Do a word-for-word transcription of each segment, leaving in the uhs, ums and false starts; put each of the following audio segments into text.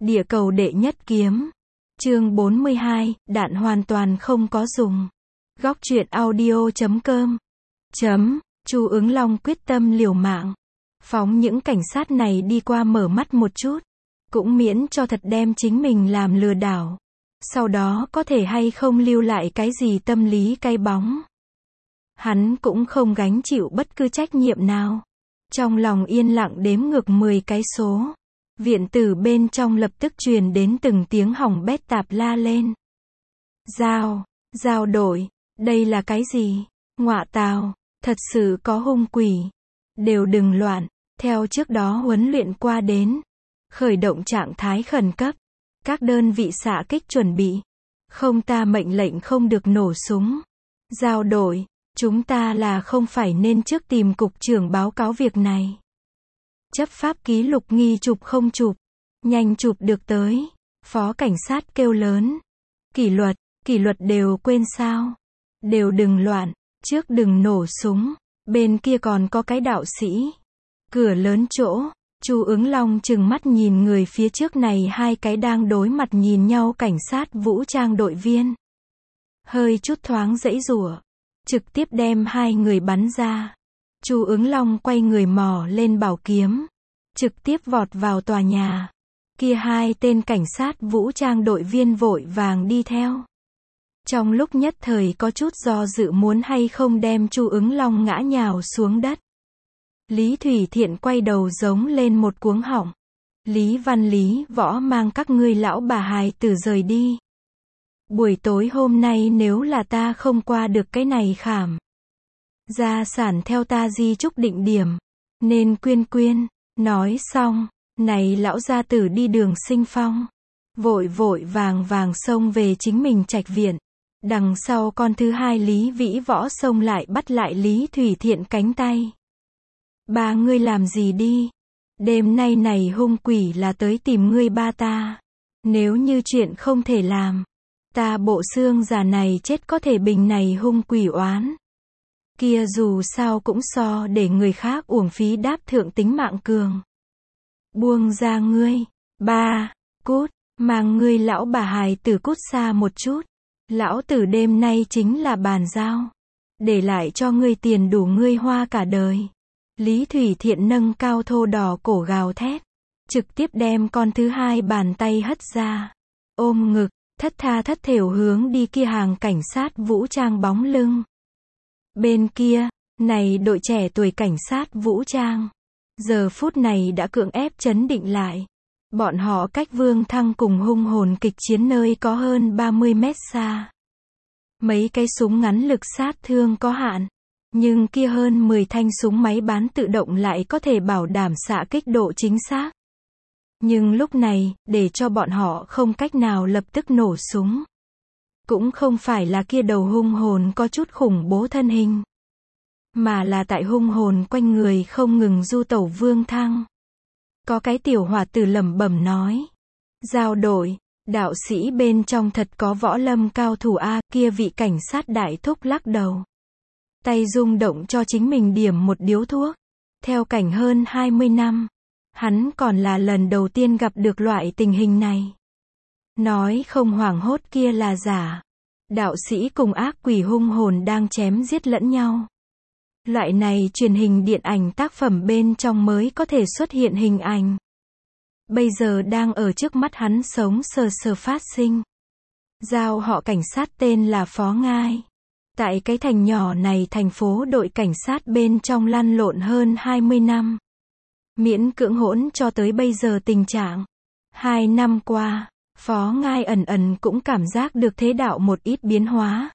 Địa cầu đệ nhất kiếm. Chương bốn mươi hai, đạn hoàn toàn không có dùng. Góc truyện audio chấm com. Chấm, Chu Ứng Long quyết tâm liều mạng. Phóng những cảnh sát này đi qua mở mắt một chút. Cũng miễn cho thật đem chính mình làm lừa đảo. Sau đó có thể hay không lưu lại cái gì tâm lý cái bóng. Hắn cũng không gánh chịu bất cứ trách nhiệm nào. Trong lòng yên lặng đếm ngược mười cái số. Viện tử bên trong lập tức truyền đến từng tiếng hỏng bét tạp la lên. Giao, giao đội, đây là cái gì? Ngọa tào, thật sự có hung quỷ. Đều đừng loạn, theo trước đó huấn luyện qua đến. Khởi động trạng thái khẩn cấp. Các đơn vị xạ kích chuẩn bị. Không ta mệnh lệnh không được nổ súng. Giao đội, chúng ta là không phải nên trước tìm cục trưởng báo cáo việc này. Chấp pháp ký lục nghi chụp không chụp. Nhanh chụp được tới. Phó cảnh sát kêu lớn. Kỷ luật, kỷ luật đều quên sao. Đều đừng loạn, trước đừng nổ súng. Bên kia còn có cái đạo sĩ. Cửa lớn chỗ, Chu Ứng Long chừng mắt nhìn người phía trước này hai cái đang đối mặt nhìn nhau cảnh sát vũ trang đội viên. Hơi chút thoáng giãy giụa. Trực tiếp đem hai người bắn ra. Chu Ứng Long quay người mò lên bảo kiếm. Trực tiếp vọt vào tòa nhà. Kia hai tên cảnh sát vũ trang đội viên vội vàng đi theo. Trong lúc nhất thời có chút do dự muốn hay không đem Chu Ứng Long ngã nhào xuống đất. Lý Thủy Thiện quay đầu giống lên một cuống họng. Lý Văn Lý Võ mang các ngươi lão bà hài tử rời đi. Buổi tối hôm nay nếu là ta không qua được cái này khảm. Gia sản theo ta di chúc định điểm. Nên quyên quyên. Nói xong, này lão gia tử đi đường sinh phong. Vội vội vàng vàng xông về chính mình trạch viện. Đằng sau con thứ hai Lý Vĩ Võ xông lại bắt lại Lý Thủy Thiện cánh tay. Ba ngươi làm gì đi? Đêm nay này hung quỷ là tới tìm ngươi ba ta. Nếu như chuyện không thể làm. Ta bộ xương già này chết có thể bình này hung quỷ oán. Kia dù sao cũng so để người khác uổng phí đáp thượng tính mạng cường. Buông ra ngươi. Ba, cút, mang ngươi lão bà hài tử cút xa một chút. Lão tử đêm nay chính là bàn giao. Để lại cho ngươi tiền đủ ngươi hoa cả đời. Lý Thủy Thiện nâng cao thô đỏ cổ gào thét. Trực tiếp đem con thứ hai bàn tay hất ra. Ôm ngực, thất tha thất thểu hướng đi kia hàng cảnh sát vũ trang bóng lưng. Bên kia, này đội trẻ tuổi cảnh sát vũ trang. Giờ phút này đã cưỡng ép trấn định lại. Bọn họ cách Vương Thăng cùng hung hồn kịch chiến nơi có hơn ba mươi mét xa. Mấy cái súng ngắn lực sát thương có hạn. Nhưng kia hơn mười thanh súng máy bán tự động lại có thể bảo đảm xạ kích độ chính xác. Nhưng lúc này, để cho bọn họ không cách nào lập tức nổ súng. Cũng không phải là kia đầu hung hồn có chút khủng bố thân hình. Mà là tại hung hồn quanh người không ngừng du tẩu Vương Thăng. Có cái tiểu hòa tử lẩm bẩm nói. Giao đội, đạo sĩ bên trong thật có võ lâm cao thủ A, kia vị cảnh sát đại thúc lắc đầu. Tay rung động cho chính mình điểm một điếu thuốc. Theo cảnh hơn hai mươi năm. Hắn còn là lần đầu tiên gặp được loại tình hình này. Nói không hoảng hốt kia là giả. Đạo sĩ cùng ác quỷ hung hồn đang chém giết lẫn nhau. Loại này truyền hình điện ảnh tác phẩm bên trong mới có thể xuất hiện hình ảnh. Bây giờ đang ở trước mắt hắn sống sờ sờ phát sinh. Giao họ cảnh sát tên là Phó Ngai. Tại cái thành nhỏ này thành phố đội cảnh sát bên trong lăn lộn hơn hai mươi năm. Miễn cưỡng hỗn cho tới bây giờ tình trạng. Hai năm qua, Phó Ngai ẩn ẩn cũng cảm giác được thế đạo một ít biến hóa.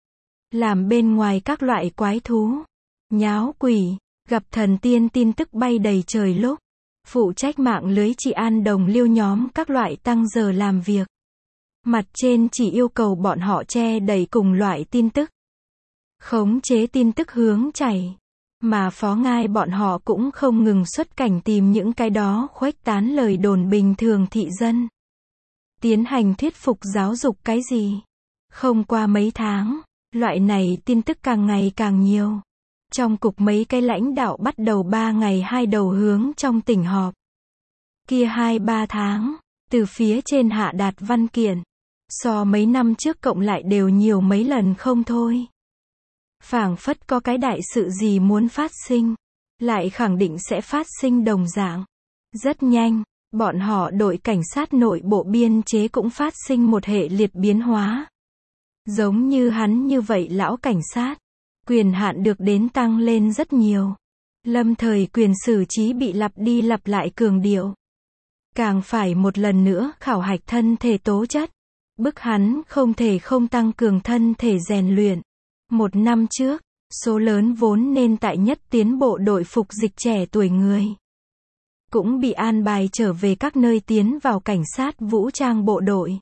Làm bên ngoài các loại quái thú, nháo quỷ, gặp thần tiên tin tức bay đầy trời lúc. Phụ trách mạng lưới trị an đồng liêu nhóm các loại tăng giờ làm việc. Mặt trên chỉ yêu cầu bọn họ che đậy cùng loại tin tức. Khống chế tin tức hướng chảy. Mà Phó Ngai bọn họ cũng không ngừng xuất cảnh tìm những cái đó khuếch tán lời đồn bình thường thị dân. Tiến hành thuyết phục giáo dục cái gì. Không qua mấy tháng, loại này tin tức càng ngày càng nhiều. Trong cục mấy cái lãnh đạo bắt đầu ba ngày hai đầu hướng trong tỉnh họp. Kia hai ba tháng, từ phía trên hạ đạt văn kiện. So mấy năm trước cộng lại đều nhiều mấy lần không thôi. Phảng phất có cái đại sự gì muốn phát sinh, lại khẳng định sẽ phát sinh đồng dạng. Rất nhanh, bọn họ đội cảnh sát nội bộ biên chế cũng phát sinh một hệ liệt biến hóa. Giống như hắn như vậy lão cảnh sát, quyền hạn được đến tăng lên rất nhiều. Lâm thời quyền xử trí bị lặp đi lặp lại cường điệu. Càng phải một lần nữa khảo hạch thân thể tố chất. Bức hắn không thể không tăng cường thân thể rèn luyện. Một năm trước, số lớn vốn nên tại nhất tiến bộ đội phục dịch trẻ tuổi người cũng bị an bài trở về các nơi tiến vào cảnh sát vũ trang bộ đội.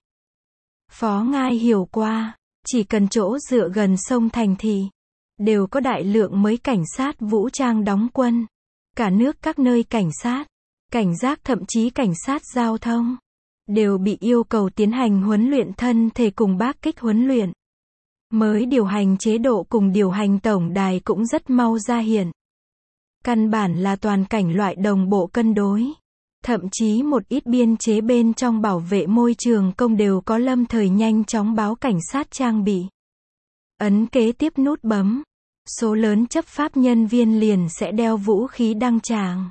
Phó Ngai hiểu qua, chỉ cần chỗ dựa gần sông thành thị, đều có đại lượng mới cảnh sát vũ trang đóng quân. Cả nước các nơi cảnh sát, cảnh giác thậm chí cảnh sát giao thông, đều bị yêu cầu tiến hành huấn luyện thân thể cùng bác kích huấn luyện. Mới điều hành chế độ cùng điều hành tổng đài cũng rất mau ra hiện. Căn bản là toàn cảnh loại đồng bộ cân đối. Thậm chí một ít biên chế bên trong bảo vệ môi trường công đều có lâm thời nhanh chóng báo cảnh sát trang bị. Ấn kế tiếp nút bấm. Số lớn chấp pháp nhân viên liền sẽ đeo vũ khí đăng tràng.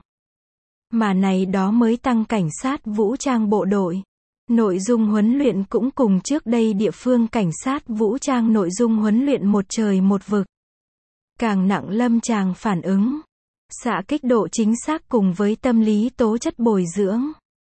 Mà này đó mới tăng cảnh sát vũ trang bộ đội. Nội dung huấn luyện cũng cùng trước đây địa phương cảnh sát vũ trang nội dung huấn luyện một trời một vực. Càng nặng lâm tràng phản ứng, xạ kích độ chính xác cùng với tâm lý tố chất bồi dưỡng.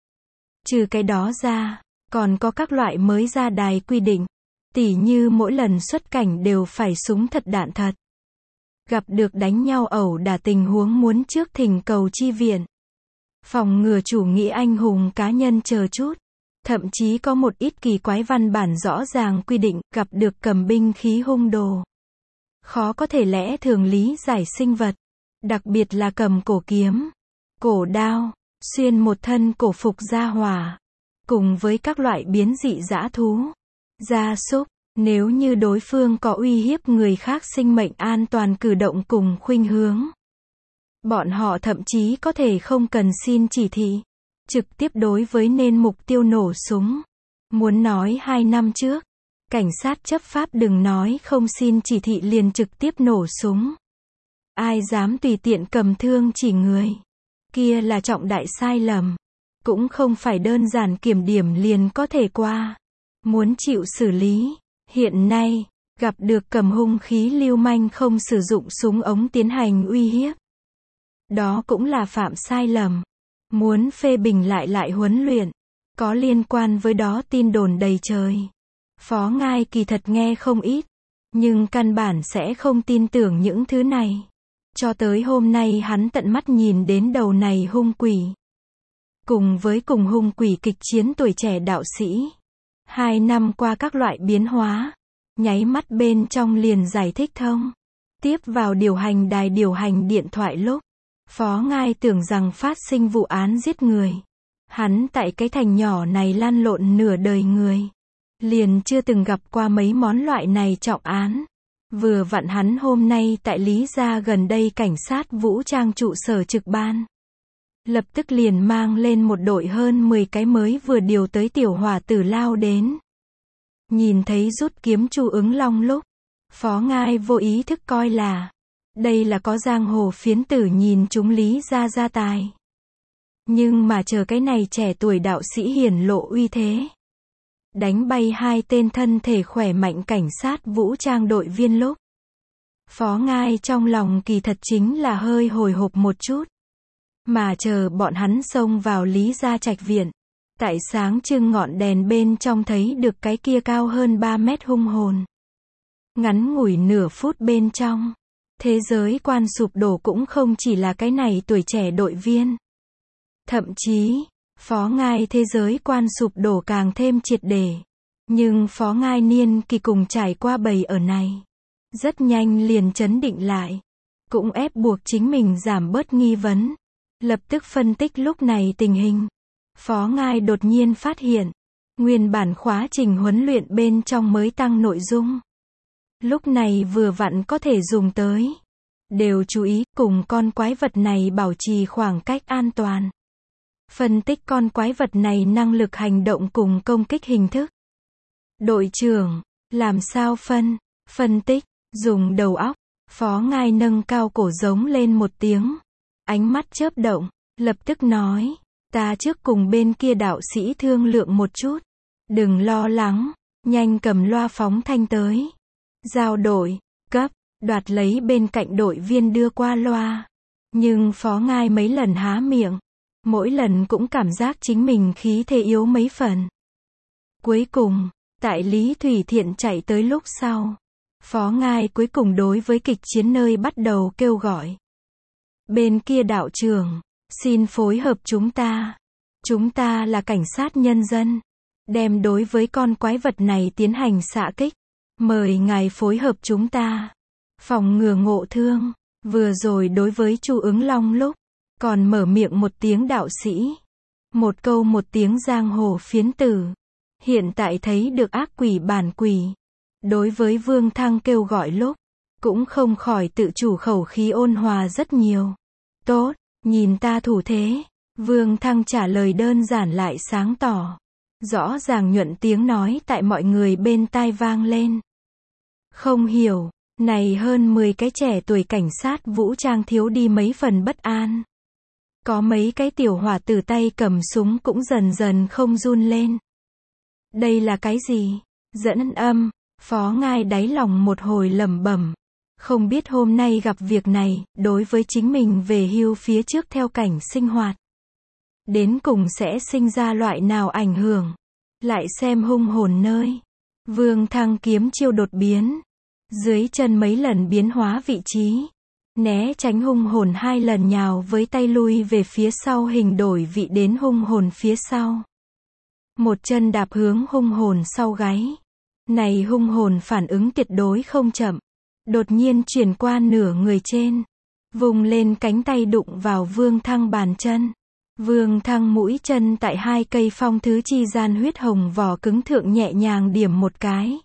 Trừ cái đó ra, còn có các loại mới ra đài quy định, tỉ như mỗi lần xuất cảnh đều phải súng thật đạn thật. Gặp được đánh nhau ẩu đả tình huống muốn trước thỉnh cầu chi viện. Phòng ngừa chủ nghĩa anh hùng cá nhân chờ chút. Thậm chí có một ít kỳ quái văn bản rõ ràng quy định, gặp được cầm binh khí hung đồ. Khó có thể lẽ thường lý giải sinh vật. Đặc biệt là cầm cổ kiếm, cổ đao, xuyên một thân cổ phục gia hỏa. Cùng với các loại biến dị dã thú, gia súc, nếu như đối phương có uy hiếp người khác sinh mệnh an toàn cử động cùng khuynh hướng. Bọn họ thậm chí có thể không cần xin chỉ thị. Trực tiếp đối với nên mục tiêu nổ súng. Muốn nói hai năm trước, cảnh sát chấp pháp đừng nói không xin chỉ thị liền trực tiếp nổ súng. Ai dám tùy tiện cầm thương chỉ người. Kia là trọng đại sai lầm. Cũng không phải đơn giản kiểm điểm liền có thể qua. Muốn chịu xử lý. Hiện nay, gặp được cầm hung khí lưu manh không sử dụng súng ống tiến hành uy hiếp. Đó cũng là phạm sai lầm. Muốn phê bình lại lại huấn luyện. Có liên quan với đó tin đồn đầy trời. Phó Ngai kỳ thật nghe không ít. Nhưng căn bản sẽ không tin tưởng những thứ này. Cho tới hôm nay hắn tận mắt nhìn đến đầu này hung quỷ. Cùng với cùng hung quỷ kịch chiến tuổi trẻ đạo sĩ. Hai năm qua các loại biến hóa. Nháy mắt bên trong liền giải thích thông. Tiếp vào điều hành đài điều hành điện thoại lúc. Phó Ngai tưởng rằng phát sinh vụ án giết người. Hắn tại cái thành nhỏ này lăn lộn nửa đời người. Liền chưa từng gặp qua mấy món loại này trọng án. Vừa vặn hắn hôm nay tại Lý Gia gần đây cảnh sát vũ trang trụ sở trực ban. Lập tức liền mang lên một đội hơn mười cái mới vừa điều tới tiểu hỏa tử lao đến. Nhìn thấy rút kiếm Chu Ứng Long lúc. Phó Ngai vô ý thức coi là. Đây là có giang hồ phiến tử nhìn chúng Lý Gia gia tài. Nhưng mà chờ cái này trẻ tuổi đạo sĩ hiển lộ uy thế. Đánh bay hai tên thân thể khỏe mạnh cảnh sát vũ trang đội viên lúc. Phó Ngai trong lòng kỳ thật chính là hơi hồi hộp một chút. Mà chờ bọn hắn xông vào Lý Gia trạch viện. Tại sáng trưng ngọn đèn bên trong thấy được cái kia cao hơn ba mét hung hồn. Ngắn ngủi nửa phút bên trong. Thế giới quan sụp đổ cũng không chỉ là cái này tuổi trẻ đội viên. Thậm chí, Phó Ngai thế giới quan sụp đổ càng thêm triệt để. Nhưng Phó Ngai niên kỳ cùng trải qua bầy ở này. Rất nhanh liền chấn định lại. Cũng ép buộc chính mình giảm bớt nghi vấn. Lập tức phân tích lúc này tình hình. Phó Ngai đột nhiên phát hiện. Nguyên bản khóa trình huấn luyện bên trong mới tăng nội dung. Lúc này vừa vặn có thể dùng tới. Đều chú ý cùng con quái vật này bảo trì khoảng cách an toàn. Phân tích con quái vật này năng lực hành động cùng công kích hình thức. Đội trưởng, làm sao phân, phân tích, dùng đầu óc. Phó Ngai nâng cao cổ giống lên một tiếng. Ánh mắt chớp động, lập tức nói, ta trước cùng bên kia đạo sĩ thương lượng một chút. Đừng lo lắng, nhanh cầm loa phóng thanh tới. Giao đội, cấp, đoạt lấy bên cạnh đội viên đưa qua loa. Nhưng Phó Ngai mấy lần há miệng, mỗi lần cũng cảm giác chính mình khí thế yếu mấy phần. Cuối cùng, tại Lý Thủy Thiện chạy tới lúc sau, Phó Ngai cuối cùng đối với kịch chiến nơi bắt đầu kêu gọi. Bên kia đạo trưởng, xin phối hợp chúng ta. Chúng ta là cảnh sát nhân dân. Đem đối với con quái vật này tiến hành xạ kích. Mời ngài phối hợp chúng ta. Phòng ngừa ngộ thương. Vừa rồi đối với Chu Ứng Long lúc, còn mở miệng một tiếng đạo sĩ. Một câu một tiếng giang hồ phiến tử. Hiện tại thấy được ác quỷ bản quỷ. Đối với Vương Thăng kêu gọi lúc, cũng không khỏi tự chủ khẩu khí ôn hòa rất nhiều. Tốt, nhìn ta thủ thế. Vương Thăng trả lời đơn giản lại sáng tỏ. Rõ ràng nhuận tiếng nói tại mọi người bên tai vang lên. Không hiểu, này hơn mười cái trẻ tuổi cảnh sát vũ trang thiếu đi mấy phần bất an. Có mấy cái tiểu hỏa tử tay cầm súng cũng dần dần không run lên. Đây là cái gì? Dẫn âm, Phó Ngai đáy lòng một hồi lẩm bẩm. Không biết hôm nay gặp việc này, đối với chính mình về hưu phía trước theo cảnh sinh hoạt. Đến cùng sẽ sinh ra loại nào ảnh hưởng. Lại xem hung hồn nơi. Vương Thăng kiếm chiêu đột biến. Dưới chân mấy lần biến hóa vị trí. Né tránh hung hồn hai lần nhào với tay lui về phía sau hình đổi vị đến hung hồn phía sau. Một chân đạp hướng hung hồn sau gáy. Này hung hồn phản ứng tuyệt đối không chậm. Đột nhiên chuyển qua nửa người trên. Vùng lên cánh tay đụng vào Vương Thăng bàn chân. Vương Thăng mũi chân tại hai cây phong thứ chi gian huyết hồng vỏ cứng thượng nhẹ nhàng điểm một cái.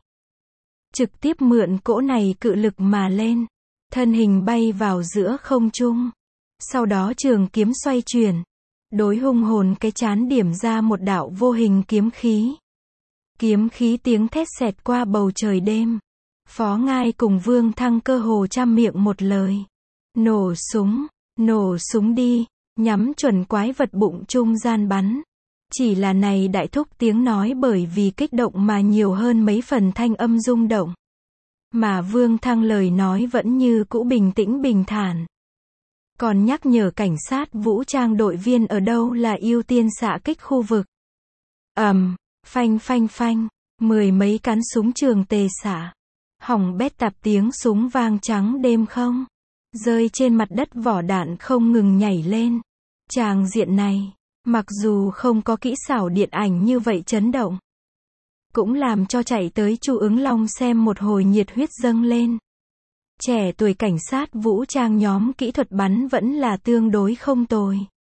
Trực tiếp mượn cỗ này cự lực mà lên. Thân hình bay vào giữa không trung. Sau đó trường kiếm xoay chuyển. Đối hung hồn cái chán điểm ra một đạo vô hình kiếm khí. Kiếm khí tiếng thét xẹt qua bầu trời đêm. Phó Ngai cùng Vương Thăng cơ hồ trăm miệng một lời. Nổ súng, nổ súng đi, nhắm chuẩn quái vật bụng trung gian bắn. Chỉ là này đại thúc tiếng nói bởi vì kích động mà nhiều hơn mấy phần thanh âm rung động. Mà Vương Thăng lời nói vẫn như cũ bình tĩnh bình thản. Còn nhắc nhở cảnh sát vũ trang đội viên ở đâu là ưu tiên xạ kích khu vực. Ầm, um, phanh phanh phanh, mười mấy cán súng trường tề xạ. Hỏng bét tạp tiếng súng vang trắng đêm không. Rơi trên mặt đất vỏ đạn không ngừng nhảy lên. Tràng diện này, mặc dù không có kỹ xảo điện ảnh như vậy chấn động, cũng làm cho chạy tới Chu Ứng Long xem một hồi nhiệt huyết dâng lên. Trẻ tuổi cảnh sát vũ trang nhóm kỹ thuật bắn vẫn là tương đối không tồi.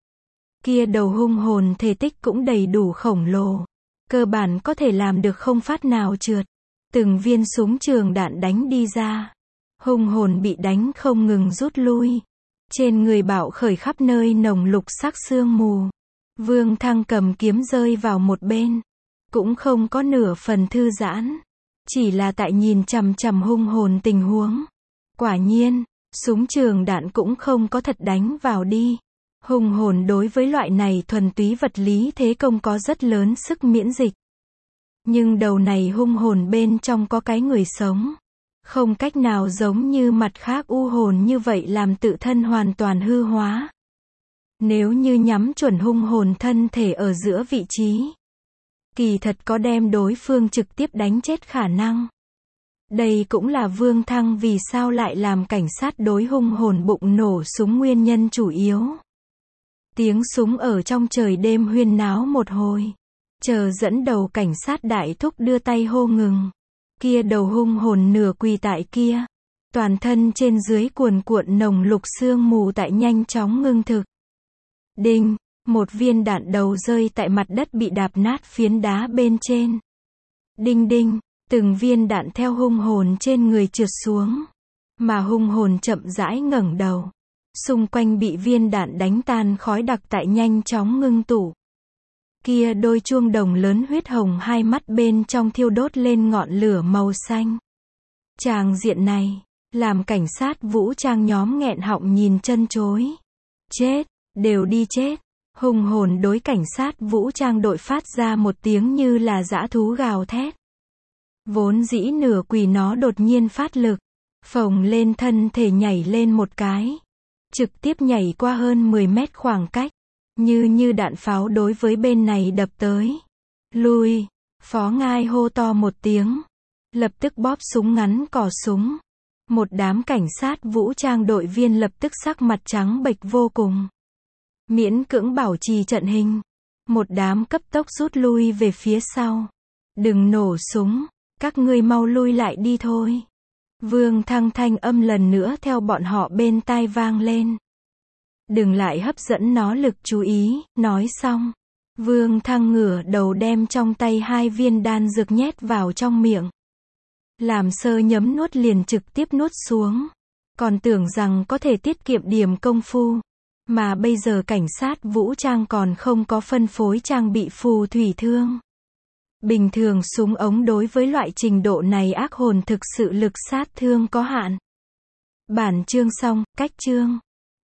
Kia đầu hung hồn thể tích cũng đầy đủ khổng lồ. Cơ bản có thể làm được không phát nào trượt. Từng viên súng trường đạn đánh đi ra. Hung hồn bị đánh không ngừng rút lui. Trên người bạo khởi khắp nơi nồng lục sắc sương mù. Vương Thăng cầm kiếm rơi vào một bên. Cũng không có nửa phần thư giãn. Chỉ là tại nhìn chằm chằm hung hồn tình huống. Quả nhiên, súng trường đạn cũng không có thật đánh vào đi. Hung hồn đối với loại này thuần túy vật lý thế công có rất lớn sức miễn dịch. Nhưng đầu này hung hồn bên trong có cái người sống. Không cách nào giống như mặt khác u hồn như vậy làm tự thân hoàn toàn hư hóa. Nếu như nhắm chuẩn hung hồn thân thể ở giữa vị trí, kỳ thật có đem đối phương trực tiếp đánh chết khả năng. Đây cũng là Vương Thăng vì sao lại làm cảnh sát đối hung hồn bụng nổ súng nguyên nhân chủ yếu. Tiếng súng ở trong trời đêm huyên náo một hồi. Chờ dẫn đầu cảnh sát đại thúc đưa tay hô ngừng. Kia đầu hung hồn nửa quỳ tại kia. Toàn thân trên dưới cuồn cuộn nồng lục sương mù tại nhanh chóng ngưng thực. Đinh, một viên đạn đầu rơi tại mặt đất bị đạp nát phiến đá bên trên. Đinh đinh, từng viên đạn theo hung hồn trên người trượt xuống. Mà hung hồn chậm rãi ngẩng đầu. Xung quanh bị viên đạn đánh tan, khói đặc tại nhanh chóng ngưng tụ. Kia đôi chuông đồng lớn huyết hồng, hai mắt bên trong thiêu đốt lên ngọn lửa màu xanh. Tràng diện này, làm cảnh sát vũ trang nhóm nghẹn họng nhìn chân chối. Chết, đều đi chết. Hùng hồn đối cảnh sát vũ trang đội phát ra một tiếng như là dã thú gào thét. Vốn dĩ nửa quỳ nó đột nhiên phát lực, phồng lên thân thể nhảy lên một cái. Trực tiếp nhảy qua hơn mười mét khoảng cách. Như như đạn pháo đối với bên này đập tới. Lui, Phó Ngai hô to một tiếng. Lập tức bóp súng ngắn cò súng. Một đám cảnh sát vũ trang đội viên lập tức sắc mặt trắng bệch vô cùng. Miễn cưỡng bảo trì trận hình. Một đám cấp tốc rút lui về phía sau. Đừng nổ súng, các ngươi mau lui lại đi thôi. Vương Thăng thanh âm lần nữa theo bọn họ bên tai vang lên. Đừng lại hấp dẫn nó lực chú ý, nói xong. Vương Thăng ngửa đầu đem trong tay hai viên đan dược nhét vào trong miệng. Làm sơ nhấm nuốt liền trực tiếp nuốt xuống. Còn tưởng rằng có thể tiết kiệm điểm công phu. Mà bây giờ cảnh sát vũ trang còn không có phân phối trang bị phù thủy thương. Bình thường súng ống đối với loại trình độ này ác hồn thực sự lực sát thương có hạn. Bản chương xong, cách chương.